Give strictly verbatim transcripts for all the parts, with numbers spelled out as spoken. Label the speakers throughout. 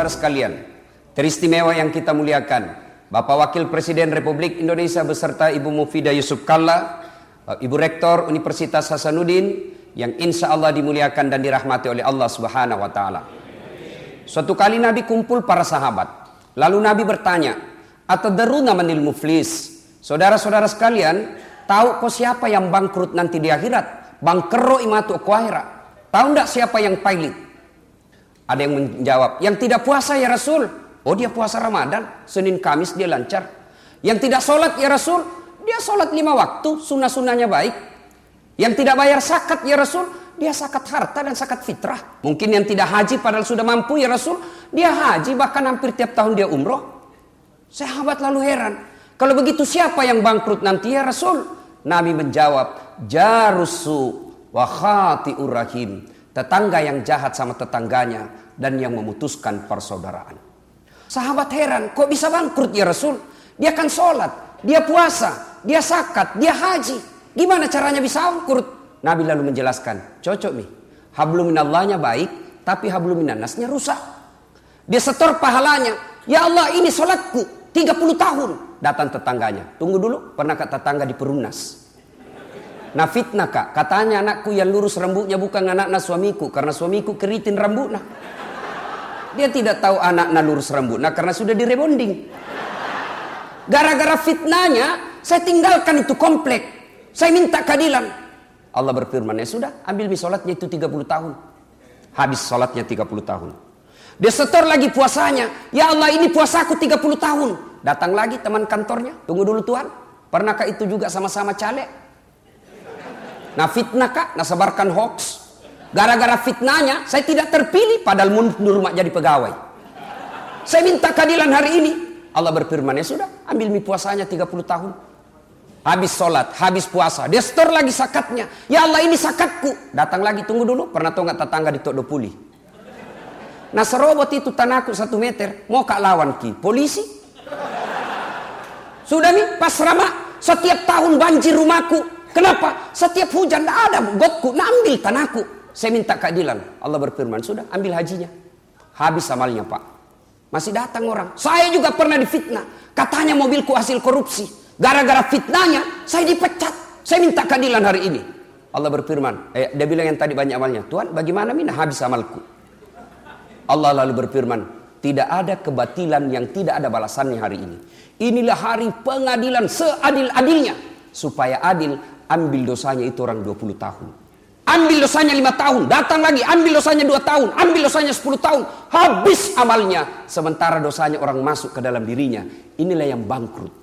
Speaker 1: saudara sekalian, teristimewa yang kita muliakan, Bapak Wakil Presiden Republik Indonesia beserta Ibu Mufidah Yusuf Kalla, Ibu Rektor Universitas Hasanuddin, yang insya Allah dimuliakan dan dirahmati oleh Allah Subhanahu wa Ta'ala. Suatu kali Nabi kumpul para sahabat, lalu Nabi bertanya, "Atadruna manil muflis?" Saudara-saudara sekalian, tahu kok siapa yang bangkrut nanti di akhirat? Bangkero imatu ku akhirat. Tahu enggak siapa yang pailit? Ada yang menjawab, yang tidak puasa ya Rasul. Oh, dia puasa Ramadan, Senin Kamis dia lancar. Yang tidak sholat ya Rasul, dia sholat lima waktu, sunnah-sunnahnya baik. Yang tidak bayar zakat ya Rasul, dia zakat harta dan zakat fitrah. Mungkin yang tidak haji padahal sudah mampu ya Rasul, dia haji bahkan hampir tiap tahun dia umroh. Sahabat lalu heran, kalau begitu siapa yang bangkrut nanti ya Rasul? Nabi menjawab, jarusu wa khati'ur rahim, tetangga yang jahat sama tetangganya dan yang memutuskan persaudaraan. Sahabat heran, kok bisa bangkrut ya Rasul? Dia kan sholat, dia puasa, dia zakat, dia haji. Gimana caranya bisa bangkrut? Nabi lalu menjelaskan, cocok nih. Hablum minallahnya baik, tapi hablum minannasnya rusak. Dia setor pahalanya. Ya Allah, ini sholatku tiga puluh tahun. Datang tetangganya, tunggu dulu, pernah kata tetangga diperunas? Nah fitnah kak, katanya anakku yang lurus rambutnya bukan anaknya suamiku, karena suamiku keritin rambutnya. Dia tidak tahu anaknya lurus rambutnya karena sudah direbonding. Gara-gara fitnahnya, saya tinggalkan itu komplek. Saya minta keadilan. Allah berfirman, ya sudah, ambil mi sholatnya itu tiga puluh tahun. Habis sholatnya tiga puluh tahun. Dia setor lagi puasanya. Ya Allah, ini puasaku tiga puluh tahun. Datang lagi teman kantornya, tunggu dulu Tuhan. Pernahkah itu juga sama-sama caleg? Nah fitnah kak, nah sebarkan hoax. Gara-gara fitnahnya, saya tidak terpilih padahal mundur mak jadi pegawai. Saya minta keadilan hari ini. Allah berfirman, ya sudah, ambil mi puasanya tiga puluh tahun. Habis sholat, habis puasa, dia setor lagi zakatnya. Ya Allah, ini zakatku. Datang lagi, tunggu dulu. Pernah tahu nggak tetangga di Tok Dopuli? Nah serobot itu tanahku satu meter. Mau kak lawan ki polisi? Sudah nih, pas Rama, setiap tahun banjir rumahku. Kenapa? Setiap hujan ada gotku, nah ambil tanahku. Saya minta keadilan. Allah berfirman, sudah ambil hajinya. Habis amalnya pak. Masih datang orang. Saya juga pernah difitnah. Katanya mobilku hasil korupsi. Gara-gara fitnahnya saya dipecat. Saya minta keadilan hari ini. Allah berfirman, eh, dia bilang yang tadi banyak amalnya, Tuhan bagaimana mina habis amalku? Allah lalu berfirman, tidak ada kebatilan yang tidak ada balasannya hari ini. Inilah hari pengadilan seadil-adilnya. Supaya adil, ambil dosanya itu orang dua puluh tahun. Ambil dosanya lima tahun, datang lagi, ambil dosanya dua tahun, ambil dosanya sepuluh tahun. Habis amalnya, sementara dosanya orang masuk ke dalam dirinya. Inilah yang bangkrut.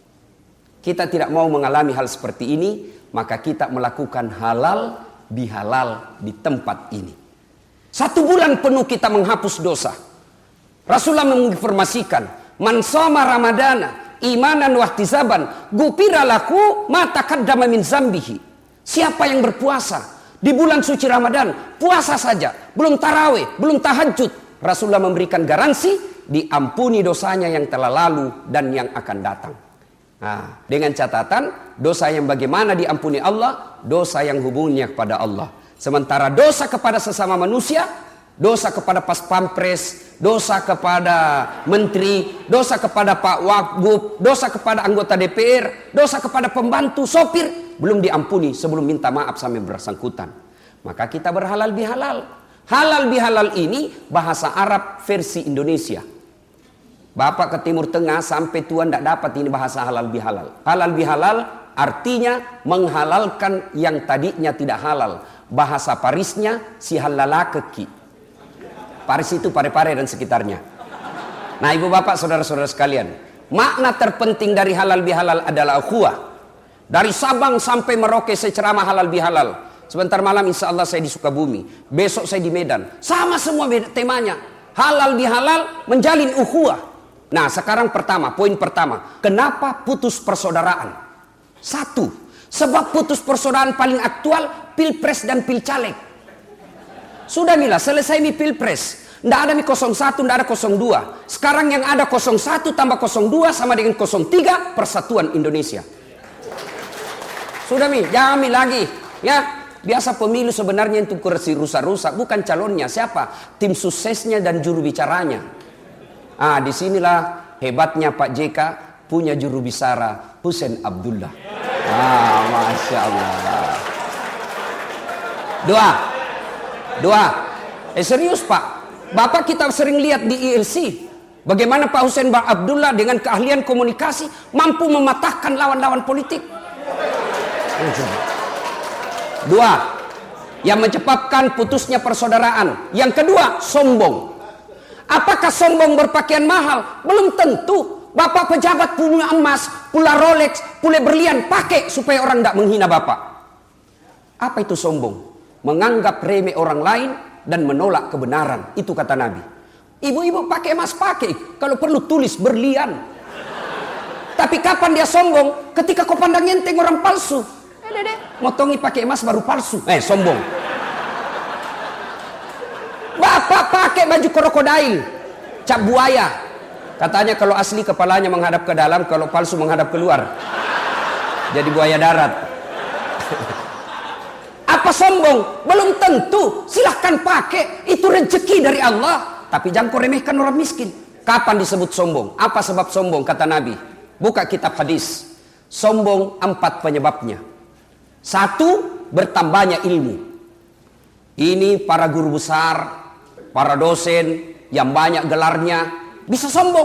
Speaker 1: Kita tidak mau mengalami hal seperti ini, maka kita melakukan halal bihalal di tempat ini. Satu bulan penuh kita menghapus dosa. Rasulullah menginformasikan, man shoma ramadana imanan wahtisaban gupira laku ma taqaddama min zambihi. Siapa yang berpuasa di bulan suci Ramadan, puasa saja, belum tarawih, belum tahajud, Rasulullah memberikan garansi diampuni dosanya yang telah lalu dan yang akan datang. Nah, dengan catatan dosa yang bagaimana diampuni Allah, dosa yang hubungannya kepada Allah. Sementara dosa kepada sesama manusia, dosa kepada pas pampres, dosa kepada menteri, dosa kepada Pak Wagub, dosa kepada anggota D P R, dosa kepada pembantu, sopir, belum diampuni sebelum minta maaf sampai bersangkutan. Maka kita berhalal bihalal. Halal bihalal ini bahasa Arab versi Indonesia. Bapak ke Timur Tengah sampai Tuhan tidak dapat ini bahasa halal bihalal. Halal bihalal artinya menghalalkan yang tadinya tidak halal. Bahasa Parisnya si halalakeki. Paris itu Pare-Pare dan sekitarnya. Nah ibu bapak saudara-saudara sekalian, makna terpenting dari halal bihalal adalah ukhuwah. Dari Sabang sampai Merauke saya ceramah halal bihalal. Sebentar malam insya Allah saya di Sukabumi, besok saya di Medan. Sama semua temanya. Halal bihalal menjalin ukhuwah. Nah sekarang pertama, poin pertama, kenapa putus persaudaraan? Satu, sebab putus persaudaraan paling aktual pilpres dan pilcaleg. Sudah mila selesai mi pilpres, ndak ada mi nol satu, ndak ada nol dua. Sekarang yang ada nol satu tambah nol dua sama dengan nol tiga, Persatuan Indonesia. Sudah mi, jangan mi lagi, ya. Biasa pemilu sebenarnya itu kursi rusak-rusak, bukan calonnya siapa, tim suksesnya dan juru bicaranya. Ah, disinilah hebatnya Pak J K punya juru bicara Husein Abdullah. Ah, Masya Allah. Dua, dua. Eh serius Pak, Bapak kita sering lihat di I L C bagaimana Pak Husein Abdullah dengan keahlian komunikasi mampu mematahkan lawan-lawan politik. Dua, yang menyebabkan putusnya persaudaraan. Yang kedua, sombong. Apakah sombong berpakaian mahal? Belum tentu. Bapak pejabat punya emas, pula Rolex, pula berlian, pakai supaya orang tidak menghina Bapak. Apa itu sombong? Menganggap remeh orang lain dan menolak kebenaran. Itu kata Nabi. Ibu-ibu pakai emas, pakai. Kalau perlu tulis berlian. Tapi kapan dia sombong? Ketika kau pandang enteng orang palsu. Eh dede, motongi pakai emas baru palsu. Eh sombong. Bapak pakai baju krokodil, cap buaya. Katanya kalau asli kepalanya menghadap ke dalam, kalau palsu menghadap keluar. Jadi buaya darat. Apa sombong? Belum tentu. Silahkan pakai. Itu rezeki dari Allah. Tapi jangan kau remehkan orang miskin. Kapan disebut sombong? Apa sebab sombong? Kata Nabi. Buka kitab hadis. Sombong empat penyebabnya. Satu, bertambahnya ilmu. Ini para guru besar, para dosen yang banyak gelarnya bisa sombong.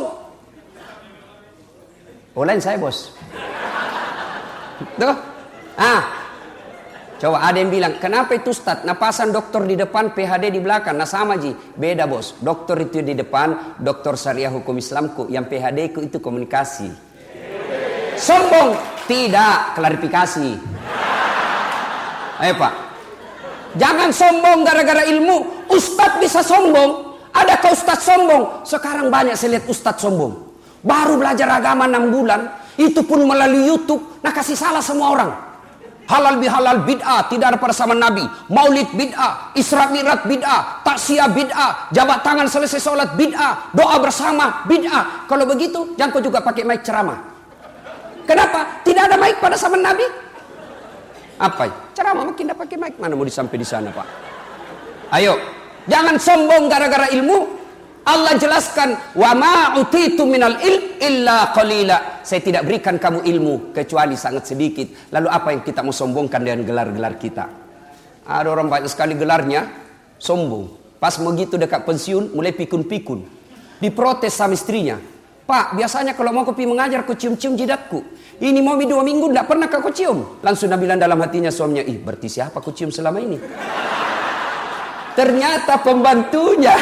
Speaker 1: Olain saya bos. Tuh. Ah. Coba ada yang bilang, kenapa itu Ustaz? Napasan dokter di depan, P H D di belakang. Nah sama Ji. Beda bos. Dokter itu di depan, dokter syariah hukum Islamku. Yang P H D ku itu komunikasi. Sombong. Tidak. Klarifikasi. Ayo Pak. Jangan sombong gara-gara ilmu. Ustaz bisa sombong. Adakah Ustaz sombong? Sekarang banyak saya lihat Ustaz sombong. Baru belajar agama enam bulan. Itu pun melalui YouTube. Nah kasih salah semua orang. Halal bihalal bid'ah, tidak ada pada zaman Nabi. Maulid bid'ah, Isra Mi'raj bid'ah, taksiyah bid'ah, jabat tangan selesai sholat bid'ah, doa bersama bid'ah. Kalau begitu, jangan kau juga pakai mic ceramah. Kenapa? Tidak ada mic pada zaman Nabi. Apa? Ceramah makin tidak pakai mic. Mana mau disampai di sana Pak? Ayo, jangan sombong gara-gara ilmu. Allah jelaskan, wa ma utitu minal ilm illa qalila. Saya tidak berikan kamu ilmu kecuali sangat sedikit. Lalu apa yang kita mau sombongkan dengan gelar-gelar kita? Ada orang banyak sekali gelarnya sombong. Pas begitu dekat pensiun mulai pikun-pikun. Diprotes sama istrinya. Pak, biasanya kalau mau kopi mengajar kau cium-cium jidatku. Ini mau dua minggu tidak pernah kau cium. Langsung dia bilang dalam hatinya suaminya, ih berarti siapa kau cium selama ini? Ternyata pembantunya.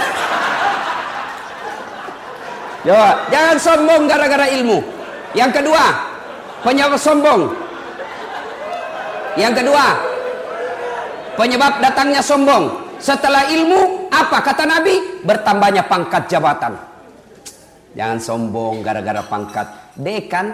Speaker 1: Jawab, jangan sombong gara-gara ilmu. Yang kedua, penyebab sombong. Yang kedua, penyebab datangnya sombong. Setelah ilmu, apa kata Nabi? Bertambahnya pangkat jabatan. Jangan sombong gara-gara pangkat. Dekan,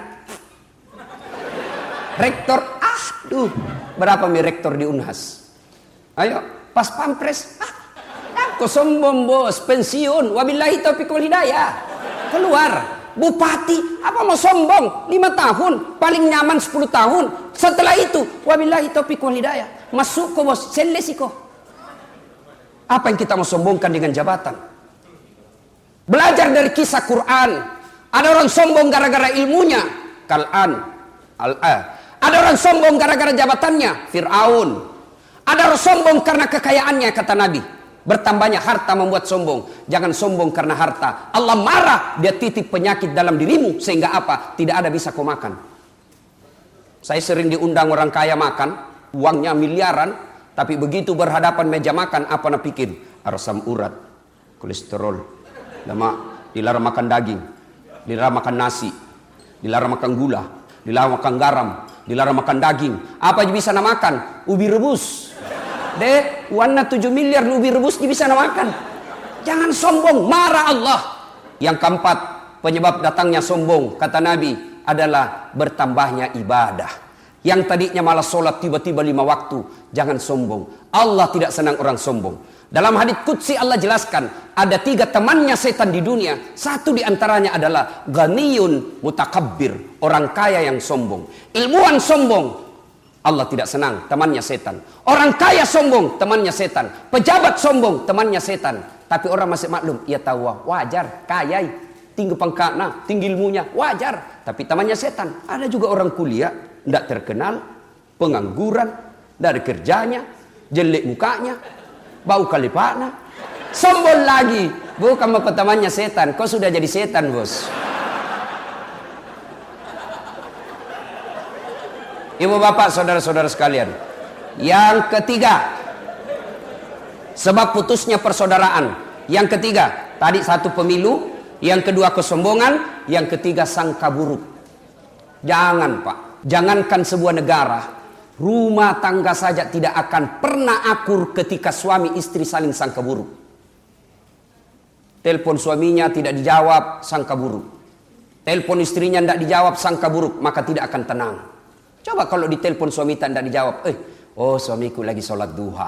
Speaker 1: rektor, ah, duh, berapa mi rektor di Unhas? Ayo, pas pampres, ah, aku sombong bos, pensiun. Wabillahi taufiq wal hidayah. Keluar, bupati, apa mau sombong? lima tahun, paling nyaman sepuluh tahun. Setelah itu, wabillahi taufiq wal hidayah. Masuk ke bos, selesiko. Apa yang kita mau sombongkan dengan jabatan? Belajar dari kisah Quran. Ada orang sombong gara-gara ilmunya. Kal'an, al-a. Ada orang sombong gara-gara jabatannya. Fir'aun. Ada orang sombong karena kekayaannya, kata Nabi. Bertambahnya harta membuat sombong. Jangan sombong karena harta. Allah marah, dia titip penyakit dalam dirimu. Sehingga apa? Tidak ada bisa kau makan. Saya sering diundang orang kaya makan. Uangnya miliaran. Tapi begitu berhadapan meja makan, apa nak pikir? Asam urat, kolesterol, lemak. Dilarang makan daging. Dilarang makan nasi. Dilarang makan gula. Dilarang makan garam. Dilarang makan daging. Apa yang bisa nak makan? Ubi rebus. Dek, warna tujuh miliar ubi rebus bisa makan. Jangan sombong, marah Allah. Yang keempat, penyebab datangnya sombong, kata Nabi, adalah bertambahnya ibadah. Yang tadinya malah sholat tiba-tiba lima waktu. Jangan sombong. Allah tidak senang orang sombong. Dalam hadits qudsi Allah jelaskan, ada tiga temannya setan di dunia. Satu di antaranya adalah ghaniyun mutakabbir, orang kaya yang sombong. Ilmuwan sombong, Allah tidak senang, temannya setan. Orang kaya sombong, temannya setan. Pejabat sombong, temannya setan. Tapi orang masih maklum, ia tahu wajar, kaya. tinggi pangkatnya, tinggi ilmunya, wajar. Tapi tamannya setan. Ada juga orang kuliah, tidak terkenal, pengangguran, tidak ada kerjanya, jelek mukanya, bau kalipana, sombong lagi. Bukan mau tamannya setan, kau sudah jadi setan, bos. Ibu bapak, saudara-saudara sekalian. Yang ketiga, sebab putusnya persaudaraan. Yang ketiga, tadi satu pemilu. Yang kedua kesombongan. Yang ketiga sangka buruk. Jangan pak, jangankan sebuah negara, rumah tangga saja tidak akan pernah akur ketika suami istri saling sangka buruk. Telepon suaminya tidak dijawab, sangka buruk. Telepon istrinya tidak dijawab, sangka buruk, maka tidak akan tenang. Coba kalau ditelepon suami tidak dijawab, eh, oh suamiku lagi sholat duha.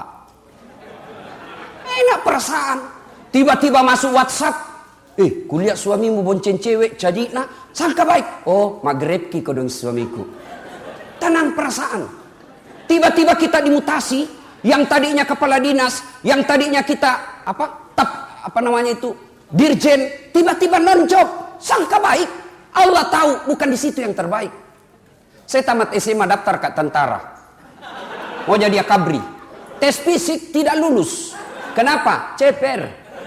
Speaker 1: Enak perasaan. Tiba-tiba masuk WhatsApp, eh, kuliah suamimu bonceng cewek, jadi nak, sangka baik. Oh, maghrib ki kodong suamiku. Tenang perasaan. Tiba-tiba kita dimutasi, yang tadinya kepala dinas, yang tadinya kita apa? Tap, apa namanya itu? Dirjen, tiba-tiba non-job, sangka baik. Allah tahu bukan di situ yang terbaik. Saya tamat S M A daftar ke tentara. Mau jadi akabri. Tes fisik tidak lulus. Kenapa? Ceper.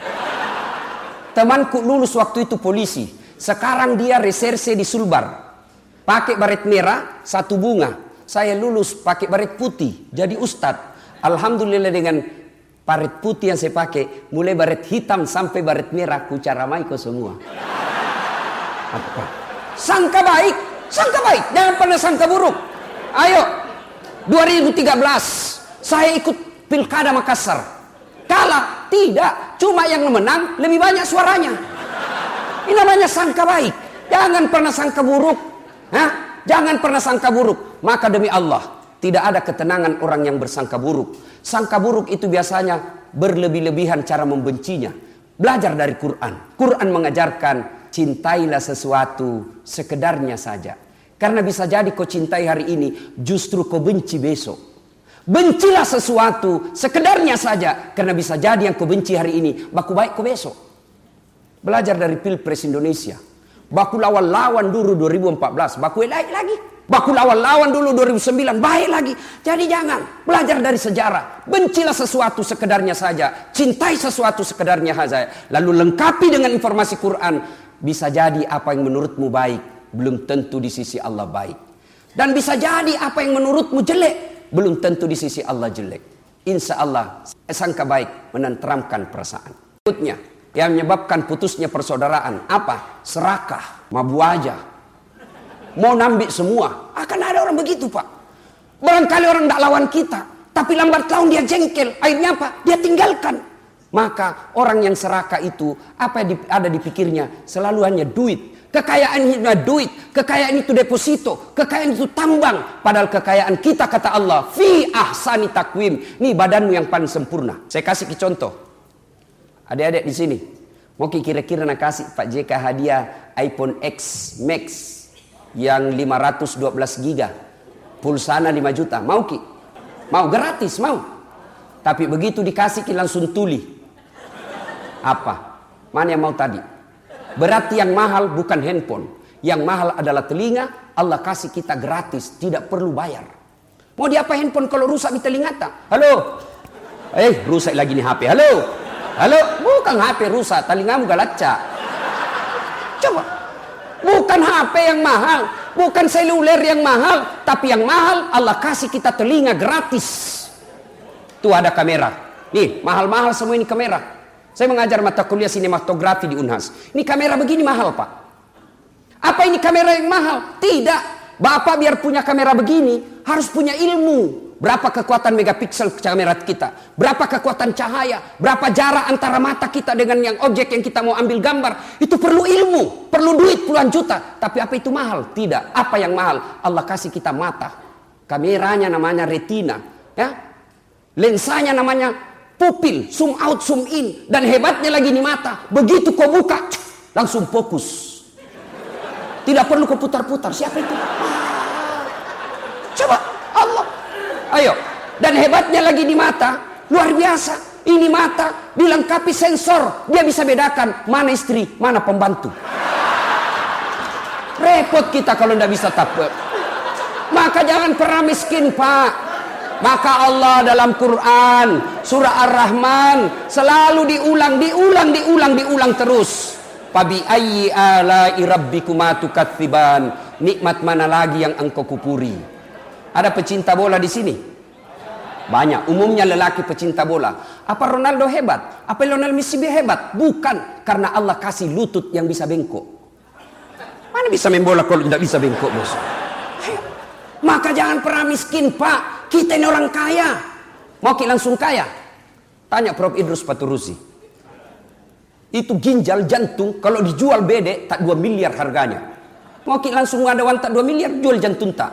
Speaker 1: Temanku lulus waktu itu polisi. Sekarang dia reserse di Sulbar. Pakai baret merah, satu bunga. Saya lulus pakai baret putih. Jadi ustadz. Alhamdulillah dengan baret putih yang saya pakai. Mulai baret hitam sampai baret merah. Kucaramai ko semua. Apa? Sangka baik. Sangka baik, jangan pernah sangka buruk. Ayo, dua ribu tiga belas saya ikut Pilkada Makassar. Kalah? Tidak, cuma yang menang lebih banyak suaranya. Ini namanya sangka baik. Jangan pernah sangka buruk. Hah? Jangan pernah sangka buruk. Maka demi Allah, tidak ada ketenangan orang yang bersangka buruk. Sangka buruk itu biasanya berlebih-lebihan cara membencinya. Belajar dari Quran. Quran mengajarkan, cintailah sesuatu sekedarnya saja. Karena bisa jadi kau cintai hari ini, justru kau benci besok. Bencilah sesuatu sekedarnya saja. Karena bisa jadi yang kau benci hari ini, baku baik kau besok. Belajar dari Pilpres Indonesia. Baku lawan-lawan dulu dua ribu empat belas, baku baik lagi. Baku lawan-lawan dulu dua ribu sembilan, baik lagi. Jadi jangan, belajar dari sejarah. Bencilah sesuatu sekedarnya saja. Cintai sesuatu sekedarnya saja. Lalu lengkapi dengan informasi Quran. Bisa jadi apa yang menurutmu baik, belum tentu di sisi Allah baik. Dan bisa jadi apa yang menurutmu jelek, belum tentu di sisi Allah jelek. Insya Allah, sangka baik menenteramkan perasaan. Berikutnya, yang menyebabkan putusnya persaudaraan, apa? Serakah, mabu aja. Mau nambik semua. Akan ada orang begitu pak. Barangkali orang tidak lawan kita, tapi lambat laun dia jengkel. Akhirnya apa? Dia tinggalkan. Maka orang yang serakah itu, apa yang ada di pikirnya? Selalu hanya duit. Kekayaan itu duit. Kekayaan itu deposito. Kekayaan itu tambang. Padahal kekayaan kita, kata Allah, fi ahsani takwim. Ini badanmu yang paling sempurna. Saya kasih contoh. Adik-adik di sini. Mau kira-kira nak kasih Pak J K hadiah iPhone X Max yang lima ratus dua belas giga. Pulsana lima juta. Mau ki? Mau gratis, mau. Tapi begitu dikasih ki langsung tuli. Apa? Mana yang mau tadi? Berarti yang mahal bukan handphone. Yang mahal adalah telinga. Allah kasih kita gratis, tidak perlu bayar. Mau diapa handphone kalau rusak di telinga tak? Halo? Eh, rusak lagi nih H P. Halo? Halo? Bukan H P rusak, telingamu galacca. Coba. Bukan H P yang mahal, bukan seluler yang mahal, tapi yang mahal Allah kasih kita telinga gratis. Tuh ada kamera. Nih, mahal-mahal semua ini kamera. Saya mengajar mata kuliah sinematografi di Unhas. Ini kamera begini mahal, Pak. Apa ini kamera yang mahal? Tidak. Bapak biar punya kamera begini, harus punya ilmu. Berapa kekuatan megapiksel kamera kita? Berapa kekuatan cahaya? Berapa jarak antara mata kita dengan yang objek yang kita mau ambil gambar? Itu perlu ilmu, perlu duit puluhan juta. Tapi apa itu mahal? Tidak. Apa yang mahal? Allah kasih kita mata. Kameranya namanya retina. Ya? Lensanya namanya pupil, zoom out, zoom in. Dan hebatnya lagi di mata. Begitu kau buka, langsung fokus. Tidak perlu kau putar-putar. Siapa itu? Coba, Allah. Ayo. Dan hebatnya lagi di mata. Luar biasa. Ini mata dilengkapi sensor. Dia bisa bedakan mana istri, mana pembantu. Repot kita kalau tidak bisa takbir. Maka jangan pernah miskin, Pak. Maka Allah dalam Quran surah Ar-Rahman selalu diulang, diulang, diulang, diulang terus. Fabi ayyi ala'i rabbikuma tukatsiban. Nikmat mana lagi yang engkau kupuri? Ada pecinta bola di sini? Banyak. Umumnya lelaki pecinta bola. Apa Ronaldo hebat? Apa Lionel Messi hebat? Bukan. Karena Allah kasih lutut yang bisa bengkok. Mana bisa main bola kalau tidak bisa bengkok, bos? Maka jangan pernah miskin, Pak. Kita ini orang kaya. Mau kita langsung kaya? Tanya Prof Idrus Paturusi. Itu ginjal jantung kalau dijual bede tak dua miliar harganya. Mau kita langsung ngadawan tak dua miliar, jual jantung tak.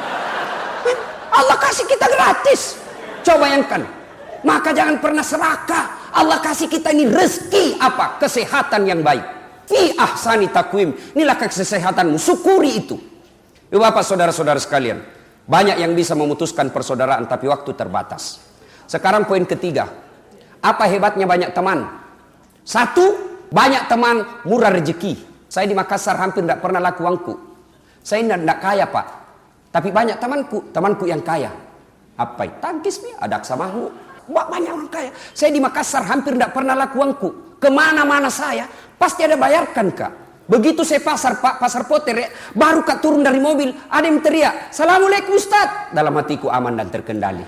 Speaker 1: Allah kasih kita gratis. Coba bayangkan. Maka jangan pernah serakah. Allah kasih kita ini rezeki apa? Kesehatan yang baik. Fi ahsani takwim. Inilah kesehatanmu. Syukuri itu. Ibu bapak saudara-saudara sekalian, banyak yang bisa memutuskan persaudaraan tapi waktu terbatas. Sekarang poin ketiga, apa hebatnya banyak teman? Satu, banyak teman murah rezeki. Saya di Makassar hampir tidak pernah laku uangku. Saya tidak kaya, Pak, tapi banyak temanku, temanku yang kaya. Apa itu? Tangkis nih, ada aksamahu. Banyak orang kaya. Saya di Makassar hampir tidak pernah laku uangku. Kemana-mana saya pasti ada bayarkan, Kak. Begitu saya pasar, Pak, pasar Poter, ya, baru Kak turun dari mobil, ada yang teriak, "Assalamualaikum Ustaz." Dalam hatiku aman dan terkendali.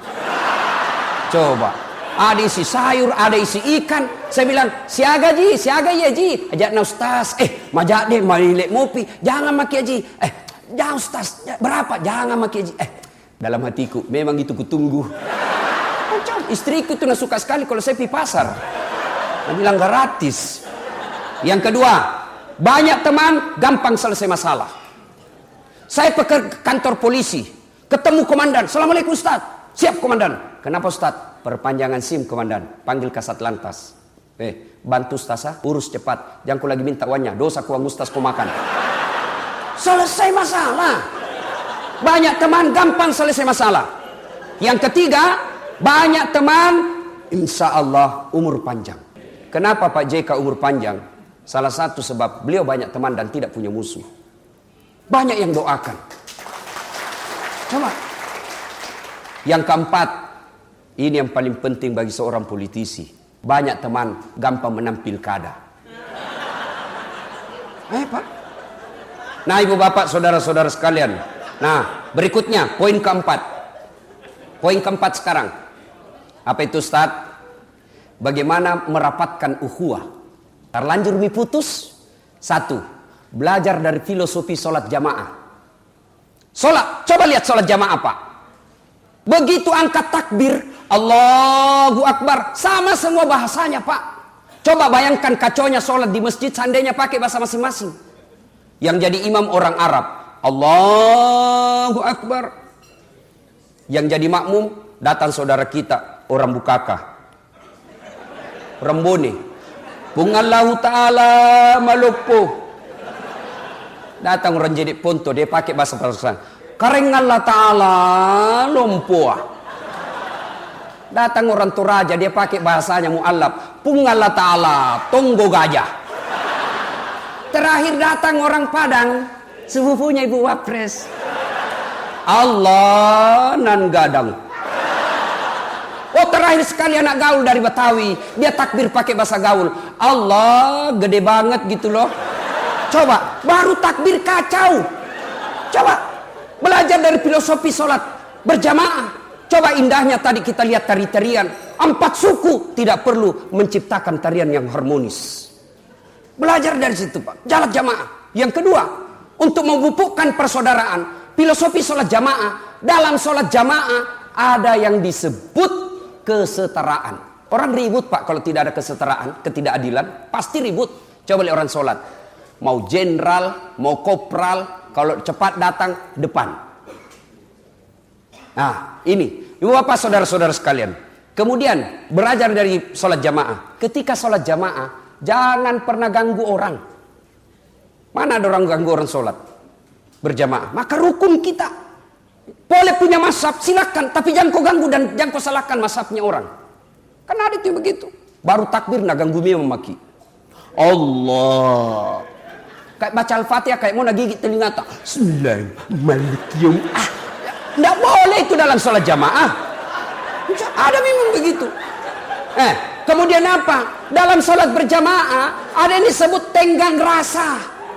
Speaker 1: Coba, ada isi sayur, ada isi ikan. Saya bilang, "Siaga ji, siaga ya ji." Ajakna Ustaz, "Eh, majak deh, malilek mopi. Jangan maki ji." "Eh, jangan Ustaz, berapa?" "Jangan maki ji." Eh, dalam hatiku, memang itu kutunggu. Macam istriku tuh suka sekali kalau saya pergi pasar. Dia bilang gratis. Yang kedua, banyak teman gampang selesai masalah. Saya pergi kantor polisi, ketemu komandan. "Assalamualaikum Ustaz." "Siap komandan." "Kenapa Ustaz?" "Perpanjangan SIM komandan." "Panggil kasat lantas." "Eh, bantu Ustaz, urus cepat. Jangan ku lagi minta uangnya. Dosa ku uang Ustaz ku makan." Selesai masalah. Banyak teman gampang selesai masalah. Yang ketiga, banyak teman insya Allah umur panjang. Kenapa Pak J K umur panjang? Salah satu sebab beliau banyak teman dan tidak punya musuh. Banyak yang doakan. Coba. Yang keempat, ini yang paling penting bagi seorang politisi. Banyak teman gampang menang pilkada. Eh Pak. Nah ibu bapak saudara-saudara sekalian. Nah berikutnya poin keempat. Poin keempat sekarang. Apa itu Ustaz? Bagaimana merapatkan ukhuwah. Terlanjur mi putus. Satu, belajar dari filosofi sholat jamaah. Sholat, coba lihat sholat jamaah Pak. Begitu angkat takbir, Allahu Akbar, sama semua bahasanya Pak. Coba bayangkan kacaunya sholat di masjid, seandainya pakai bahasa masing-masing. Yang jadi imam orang Arab, Allahu Akbar. Yang jadi makmum, datang saudara kita, orang Bukaka, Rembone. Bungallahu ta'ala malupu. Datang orang jadi ponto, dia pakai bahasa Persian. Kareng Allah ta'ala lumpua. Datang orang Toraja, dia pakai bahasanya mu'allab. Pungallah ta'ala tonggo gajah. Terakhir datang orang Padang, sepupunya Ibu Wapres. Allah nan gadang. Oh terakhir sekali anak gaul dari Betawi, dia takbir pakai bahasa gaul. Allah gede banget gitu loh. Coba, baru takbir kacau. Coba, belajar dari filosofi sholat berjamaah. Coba indahnya tadi kita lihat tari-tarian. Empat suku tidak perlu menciptakan tarian yang harmonis. Belajar dari situ Pak, jalan jamaah. Yang kedua, untuk memupukkan persaudaraan, filosofi sholat jamaah. Dalam sholat jamaah ada yang disebut kesetaraan. Orang ribut Pak kalau tidak ada kesetaraan, ketidakadilan, pasti ribut. Coba lihat orang sholat, mau jenderal, mau kopral, kalau cepat datang depan. Nah ini, ibu bapak saudara-saudara sekalian. Kemudian belajar dari sholat jamaah. Ketika sholat jamaah, jangan pernah ganggu orang. Mana ada orang ganggu orang sholat berjamaah? Maka rukun kita. Boleh punya mazhab, silakan, tapi jangan kau ganggu dan jangan kau salahkan mazhabnya orang. Karena ada itu begitu. Baru takbir nak ganggu dia memaki. Allah. Kayak baca Al-Fatihah kayak mau nagigit telinga tak. Bismillahirrahmanirrahim. Ah, tidak boleh itu dalam sholat jamaah. Ada memang begitu. Eh, kemudian apa? Dalam sholat berjamaah ada yang disebut tenggang rasa.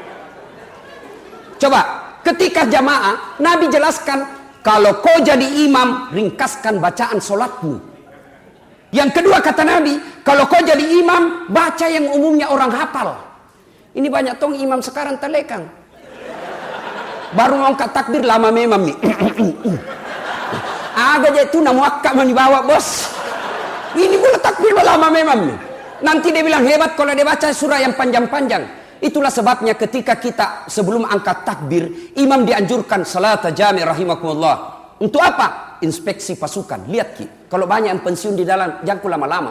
Speaker 1: Coba, ketika jamaah Nabi jelaskan, kalau kau jadi imam, ringkaskan bacaan sholatmu. Yang kedua kata Nabi, kalau kau jadi imam, baca yang umumnya orang hafal. Ini banyak tong imam sekarang terlekang. Baru ngangkat takbir lama memang nih. Agak aja itu namuakka mau dibawa bos. Ini pula takbir lama memang nih. Nanti dia bilang hebat kalau dia baca surah yang panjang-panjang. Itulah sebabnya ketika kita sebelum angkat takbir, imam dianjurkan salat jami' rahimakumullah. Untuk apa? Inspeksi pasukan. Lihat Ki, kalau banyak yang pensiun di dalam, jangan lama-lama.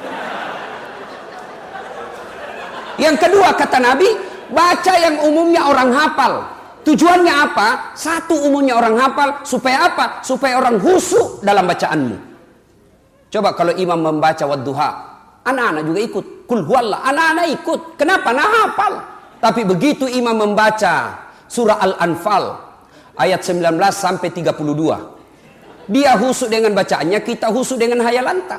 Speaker 1: Yang kedua kata Nabi, baca yang umumnya orang hafal. Tujuannya apa? Satu, umumnya orang hafal. Supaya apa? Supaya orang khusyuk dalam bacaanmu. Coba kalau imam membaca wadduha, anak-anak juga ikut. Kul huwallah, anak-anak ikut. Kenapa? Nah hafal. Tapi begitu imam membaca surah Al-Anfal ayat sembilan belas sampai tiga puluh dua, dia khusyuk dengan bacaannya, kita khusyuk dengan hayalanta.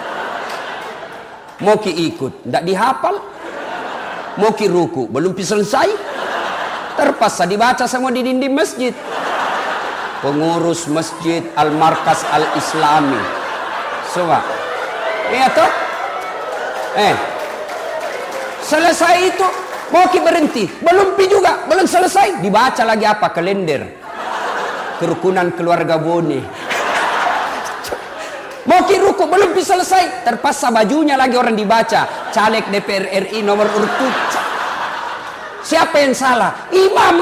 Speaker 1: Mau ki ikut, tidak dihafal. Mau ki ruku, belum selesai, terpaksa dibaca sama di dinding masjid. Pengurus masjid Al-Markas Al-Islami. Coba, iya toh? Eh, selesai itu, mau ki berhenti, belum pi juga, belum selesai, dibaca lagi apa? Kalender. Kerukunan keluarga Boni. Mau ki ruku belum bisa selesai, terpaksa bajunya lagi orang dibaca. Caleg D P R R I nomor urut tujuh. Siapa yang salah? Imam.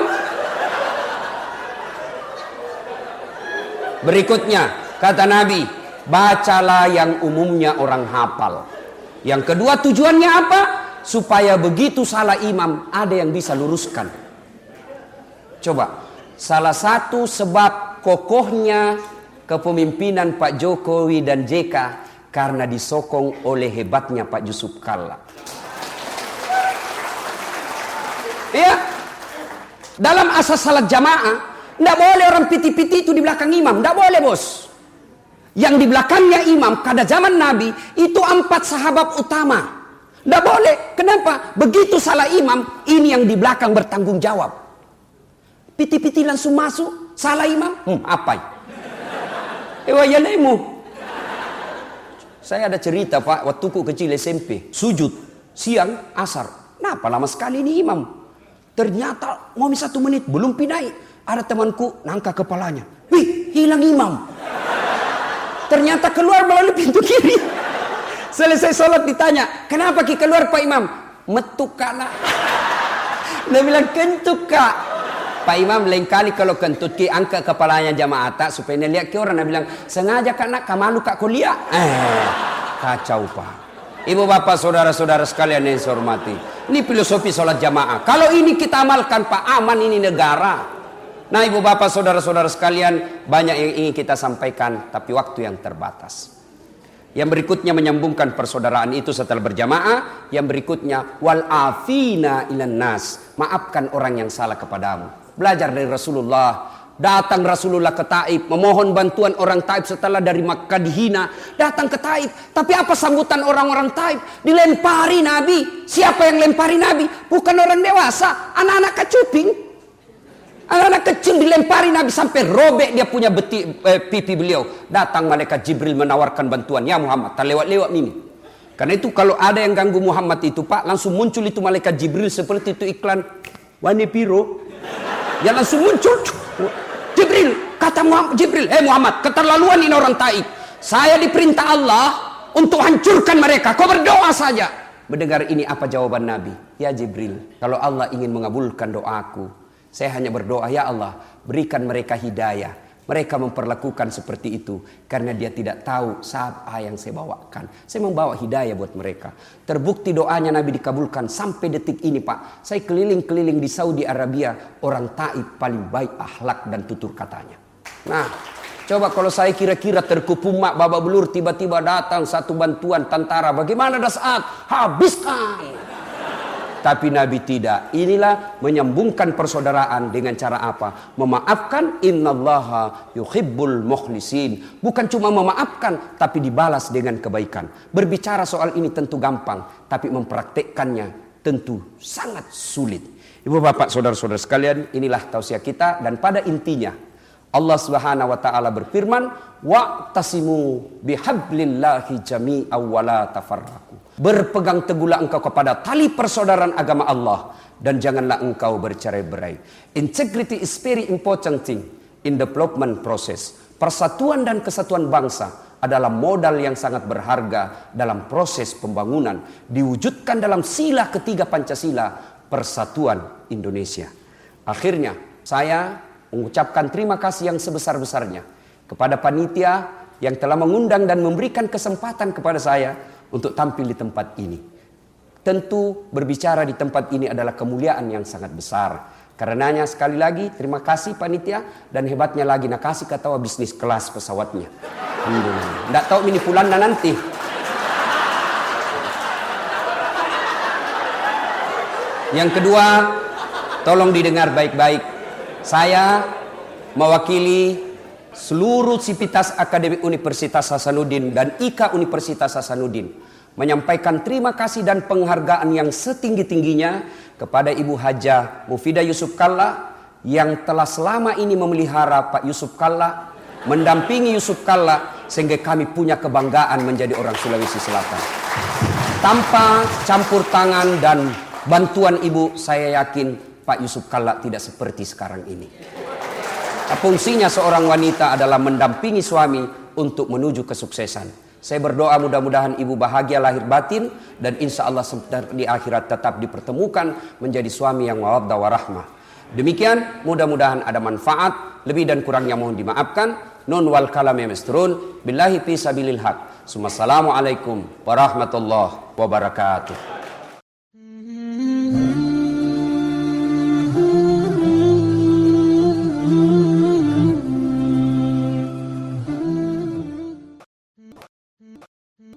Speaker 1: Berikutnya kata Nabi, bacalah yang umumnya orang hafal. Yang kedua tujuannya apa? Supaya begitu salah imam ada yang bisa luruskan. Coba, salah satu sebab kokohnya kepemimpinan Pak Jokowi dan J K karena disokong oleh hebatnya Pak Yusuf Kalla. Ya, dalam asas salat jamaah, tidak boleh orang piti-piti itu di belakang imam, tidak boleh bos. Yang di belakangnya imam pada zaman Nabi itu empat sahabat utama. Tidak boleh. Kenapa? Begitu salah imam, ini yang di belakang bertanggung jawab. Piti-piti langsung masuk, salah imam, hmm, apa? Ewayanemu. Saya ada cerita Pak, waktu ku kecil S M P, sujud siang asar. Kenapa lama sekali ini imam? Ternyata mau satu menit belum pinai. Ada temanku nangka kepalanya, wih hilang imam. Ternyata keluar melalui pintu kiri. Selesai sholat ditanya, kenapa ki keluar Pak Imam? Metuk kana. Dia bilang kentut kak. Pak Imam lain kali kalau kentut ki angkat kepalanya jamaah tak supaya dia lihat ke orang. Dia bilang sengaja kak nak kamalu kak kuliah. Eh kacau Pak. Ibu bapak saudara-saudara sekalian yang saya hormati, ini filosofi sholat jamaah. Kalau ini kita amalkan Pak, aman ini negara. Nah ibu bapak saudara-saudara sekalian, banyak yang ingin kita sampaikan tapi waktu yang terbatas. Yang berikutnya menyambungkan persaudaraan itu setelah berjamaah. Yang berikutnya wal afina ilan nas, maafkan orang yang salah kepadamu. Belajar dari Rasulullah. Datang Rasulullah ke Taif, memohon bantuan orang Taif setelah dari Makkah dihina. Datang ke Taif, tapi apa sambutan orang-orang Taif? Dilempari Nabi. Siapa yang lempari Nabi? Bukan orang dewasa, anak-anak kecuping. Anak-anak kecil dilempari Nabi sampai robek dia punya beti, eh, pipi beliau. Datang malaikat Jibril menawarkan bantuan. Ya Muhammad, tak lewat-lewat ini. Karena itu kalau ada yang ganggu Muhammad itu Pak, langsung muncul itu malaikat Jibril seperti itu iklan Wani Piro. Ya langsung muncul. Jibril, kata Muhammad, Jibril, eh Muhammad, keterlaluan ini orang Taif. Saya diperintah Allah untuk hancurkan mereka. Kau berdoa saja. Mendengar ini apa jawaban Nabi? Ya Jibril, kalau Allah ingin mengabulkan doaku, saya hanya berdoa, ya Allah, berikan mereka hidayah. Mereka memperlakukan seperti itu karena dia tidak tahu apa yang saya bawakan. Saya membawa hidayah buat mereka. Terbukti doanya Nabi dikabulkan sampai detik ini Pak. Saya keliling-keliling di Saudi Arabia, orang Taif paling baik akhlak dan tutur katanya. Nah, coba kalau saya kira-kira terkepung mak babak belur, tiba-tiba datang satu bantuan tentara. Bagaimana dah saat? Habiskan. Tapi Nabi tidak. Inilah menyambungkan persaudaraan dengan cara apa? Memaafkan. Innallaha yuhibbul mukhlisin. Bukan cuma memaafkan, tapi dibalas dengan kebaikan. Berbicara soal ini tentu gampang, tapi mempraktekkannya tentu sangat sulit. Ibu bapak saudara-saudara sekalian, inilah tausiah kita. Dan pada intinya Allah Subhanahu wa taala berfirman, wa'tasimu bihablillahi jami'an wa la tafarraqu. Berpegang teguhlah engkau kepada tali persaudaraan agama Allah dan janganlah engkau bercerai-berai. Integrity is very important thing in development process. Persatuan dan kesatuan bangsa adalah modal yang sangat berharga dalam proses pembangunan, diwujudkan dalam sila ketiga Pancasila, persatuan Indonesia. Akhirnya saya mengucapkan terima kasih yang sebesar-besarnya kepada panitia yang telah mengundang dan memberikan kesempatan kepada saya untuk tampil di tempat ini. Tentu berbicara di tempat ini adalah kemuliaan yang sangat besar. Karenanya sekali lagi terima kasih panitia, dan hebatnya lagi nak kasih ketawa bisnis kelas pesawatnya. Alhamdulillah. Nggak tahu ini pulangnya nanti. Yang kedua, tolong didengar baik-baik. Saya mewakili seluruh Sivitas Akademik Universitas Hasanuddin dan I K A Universitas Hasanuddin menyampaikan terima kasih dan penghargaan yang setinggi-tingginya kepada Ibu Hajah Mufidah Yusuf Kalla yang telah selama ini memelihara Pak Yusuf Kalla, mendampingi Yusuf Kalla, sehingga kami punya kebanggaan menjadi orang Sulawesi Selatan. Tanpa campur tangan dan bantuan Ibu, saya yakin Pak Yusuf Kalla tidak seperti sekarang ini. Fungsinya seorang wanita adalah mendampingi suami untuk menuju kesuksesan. Saya berdoa mudah-mudahan ibu bahagia lahir batin dan insya Allah di akhirat tetap dipertemukan menjadi suami yang mawaddah warahmah. Demikian, mudah-mudahan ada manfaat. Lebih dan kurangnya mohon dimaafkan. Nun wal kalam yamesturun. Billahi fi sabilil haq. Assalamualaikum warahmatullahi wabarakatuh.